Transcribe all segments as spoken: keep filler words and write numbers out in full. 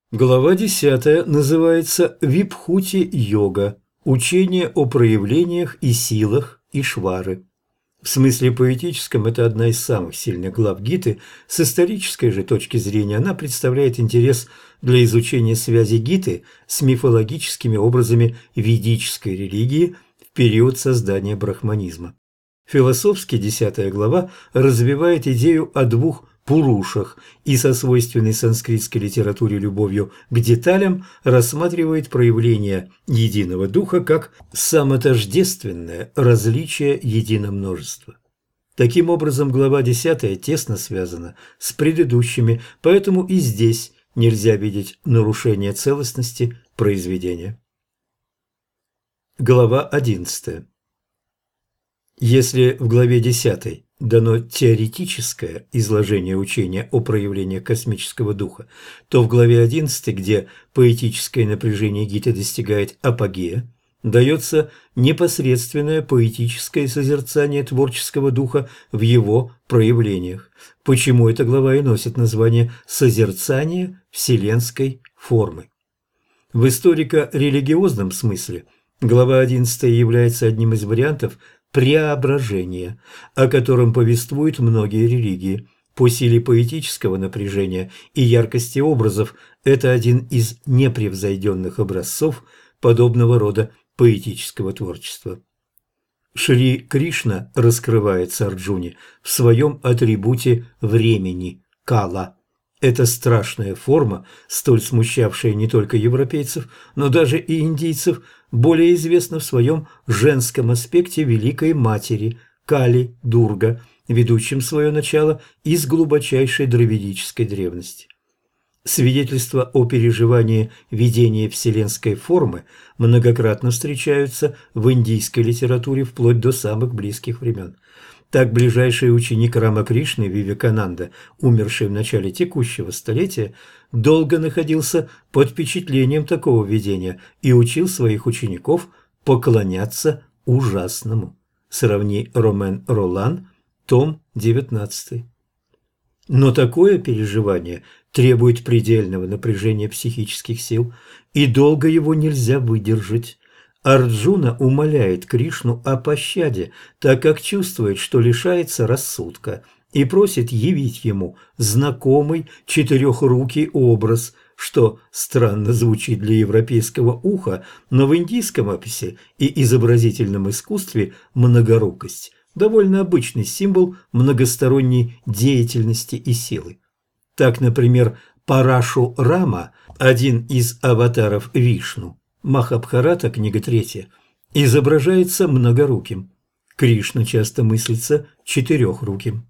Глава десятая называется «Вибхути-йога. Учение о проявлениях и силах Ишвары». В смысле поэтическом это одна из самых сильных глав Гиты. С исторической же точки зрения она представляет интерес для изучения связи Гиты с мифологическими образами ведической религии в период создания брахманизма. Философски десятая глава развивает идею о двух пурушах и со свойственной санскритской литературе любовью к деталям рассматривает проявление единого духа как самотождественное различие единомножества. Таким образом, глава десятая тесно связана с предыдущими, поэтому и здесь нельзя видеть нарушение целостности произведения. Глава одиннадцатая. Если в главе десятой дано теоретическое изложение учения о проявлениях космического духа, то в главе одиннадцатой, где поэтическое напряжение Гиты достигает апогея, дается непосредственное поэтическое созерцание творческого духа в его проявлениях. Почему эта глава и носит название «Созерцание вселенской формы». В историко-религиозном смысле глава одиннадцатая является одним из вариантов преображения, о котором повествуют многие религии. По силе поэтического напряжения и яркости образов это один из непревзойденных образцов подобного рода поэтического творчества. Шри Кришна раскрывается Арджуне в своем атрибуте времени – кала. Эта страшная форма, столь смущавшая не только европейцев, но даже и индийцев, более известна в своем женском аспекте Великой Матери Кали Дурга, ведущем свое начало из глубочайшей дравидической древности. Свидетельства о переживании видения вселенской формы многократно встречаются в индийской литературе вплоть до самых близких времен. Так ближайший ученик Рамакришны Вивекананда, умерший в начале текущего столетия, долго находился под впечатлением такого видения и учил своих учеников поклоняться ужасному. Сравни Ромен Ролан, том девятнадцатый. Но такое переживание требует предельного напряжения психических сил, и долго его нельзя выдержать. Арджуна умоляет Кришну о пощаде, так как чувствует, что лишается рассудка, и просит явить ему знакомый четырехрукий образ, что странно звучит для европейского уха, но в индийском описи и изобразительном искусстве многорукость – довольно обычный символ многосторонней деятельности и силы. Так, например, Парашу Рама, один из аватаров Вишну, Махабхарата, книга третья, изображается многоруким. Кришна часто мыслится четырехруким.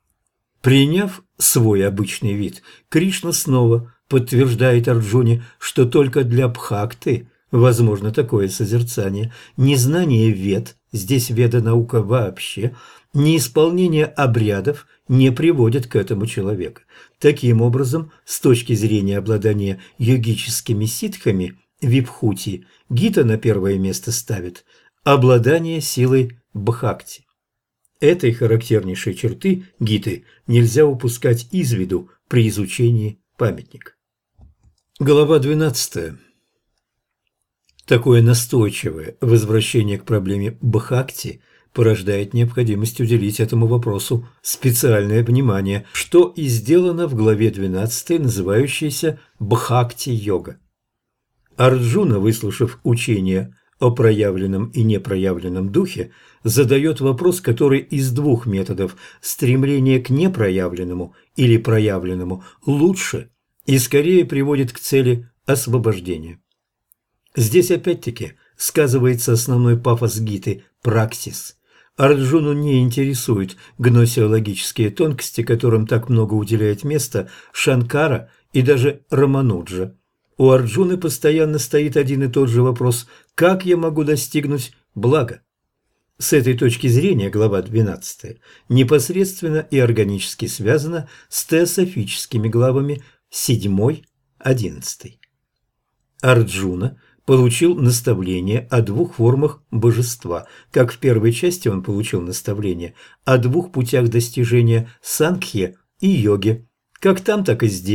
Приняв свой обычный вид, Кришна снова подтверждает Арджуне, что только для бхакты возможно такое созерцание. Незнание вед, здесь веда-наука вообще, неисполнение обрядов не приводит к этому человека. Таким образом, с точки зрения обладания йогическими ситхами, Вибхути, Гита на первое место ставит обладание силой бхакти. Этой характернейшей черты Гиты нельзя упускать из виду при изучении памятника. Глава двенадцатая. Такое настойчивое возвращение к проблеме бхакти порождает необходимость уделить этому вопросу специальное внимание, что и сделано в главе двенадцатой, называющейся «Бхакти-йога». Арджуна, выслушав учение о проявленном и непроявленном духе, задает вопрос, который из двух методов стремления к непроявленному или проявленному лучше и скорее приводит к цели освобождения. Здесь опять-таки сказывается основной пафос Гиты – праксис. Арджуну не интересуют гносеологические тонкости, которым так много уделяет места Шанкара и даже Рамануджа. У Арджуны постоянно стоит один и тот же вопрос: как я могу достигнуть блага? С этой точки зрения глава двенадцатая непосредственно и органически связана с теософическими главами седьмой-одиннадцатой. Арджуна получил наставление о двух формах божества. Как в первой части он получил наставление о двух путях достижения санкхья и йоги. Как там, так и здесь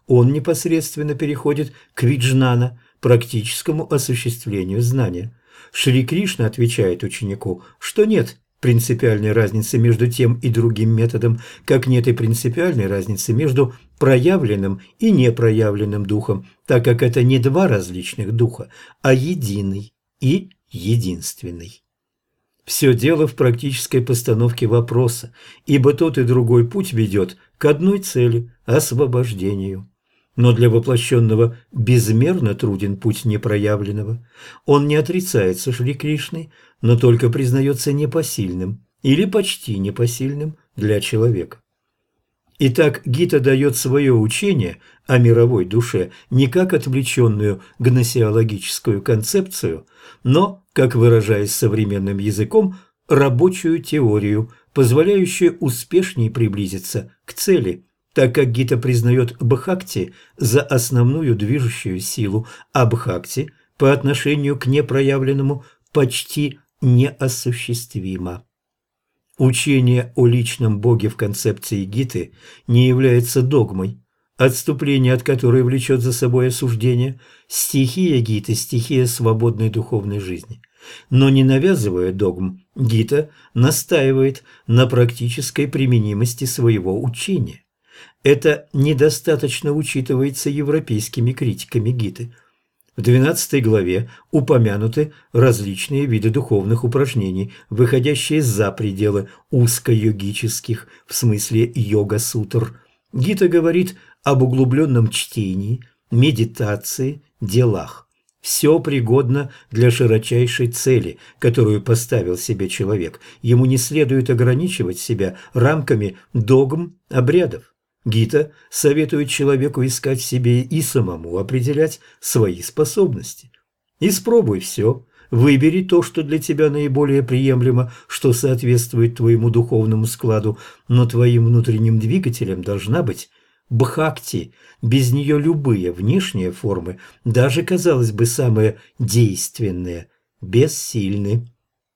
он непосредственно переходит к виджнана, практическому осуществлению знания. Шри Кришна отвечает ученику, что нет принципиальной разницы между тем и другим методом, как нет и принципиальной разницы между проявленным и непроявленным духом, так как это не два различных духа, а единый и единственный. Все дело в практической постановке вопроса, ибо тот и другой путь ведет к одной цели – освобождению. Но для воплощенного безмерно труден путь непроявленного. Он не отрицается Шри Кришной, но только признается непосильным или почти непосильным для человека. Итак, Гита дает свое учение о мировой душе не как отвлеченную гносеологическую концепцию, но, как выражаясь современным языком, рабочую теорию, позволяющую успешнее приблизиться к цели, так как Гита признает Бхакти за основную движущую силу, а Бхакти по отношению к непроявленному почти неосуществимо. Учение о личном Боге в концепции Гиты не является догмой, отступление от которой влечет за собой осуждение. Стихия Гиты – стихия свободной духовной жизни. Но не навязывая догм, Гита настаивает на практической применимости своего учения. Это недостаточно учитывается европейскими критиками Гиты. В двенадцатой главе упомянуты различные виды духовных упражнений, выходящие за пределы узкойогических, в смысле йога-сутр. Гита говорит об углубленном чтении, медитации, делах. Все пригодно для широчайшей цели, которую поставил себе человек. Ему не следует ограничивать себя рамками догм, обрядов. Гита советует человеку искать в себе и самому определять свои способности. Испробуй все, выбери то, что для тебя наиболее приемлемо, что соответствует твоему духовному складу, но твоим внутренним двигателем должна быть Бхакти. Без нее любые внешние формы, даже, казалось бы, самые действенные, бессильны.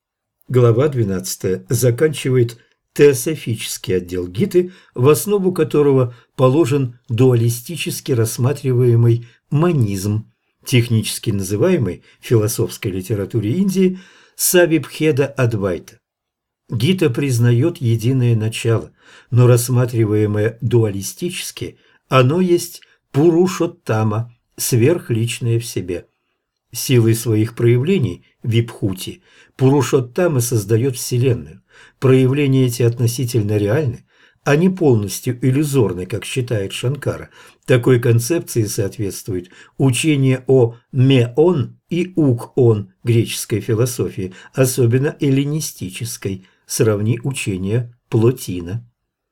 Глава двенадцатая заканчивает теософический отдел Гиты, в основу которого положен дуалистически рассматриваемый манизм, технически называемый в философской литературе Индии Савибхеда Адвайта. Гита признает единое начало, но рассматриваемое дуалистически, оно есть Пурушоттама, сверхличное в себе. Силой своих проявлений випхути Пурушоттама создает Вселенную. Проявления эти относительно реальны, они полностью иллюзорны, как считает Шанкара. Такой концепции соответствует учение о меон и укон греческой философии, особенно эллинистической, сравни учение Плотина.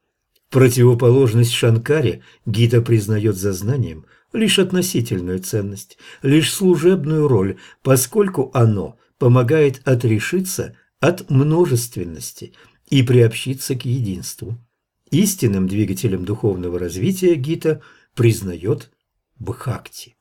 В противоположность Шанкаре Гита признает за знанием лишь относительную ценность, лишь служебную роль, поскольку оно помогает отрешиться от множественности и приобщиться к единству. Истинным двигателем духовного развития Гита признает Бхакти.